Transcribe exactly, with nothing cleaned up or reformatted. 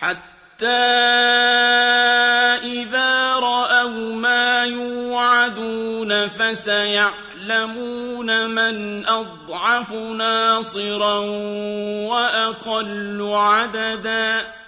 حَتَّىٰ إِذَا رَأَوْا مَا يُوعَدُونَ فَسَيَعْلَمُونَ مَنْ أَضْعَفُ نَاصِرًا وَأَقَلُّ عَدَدًا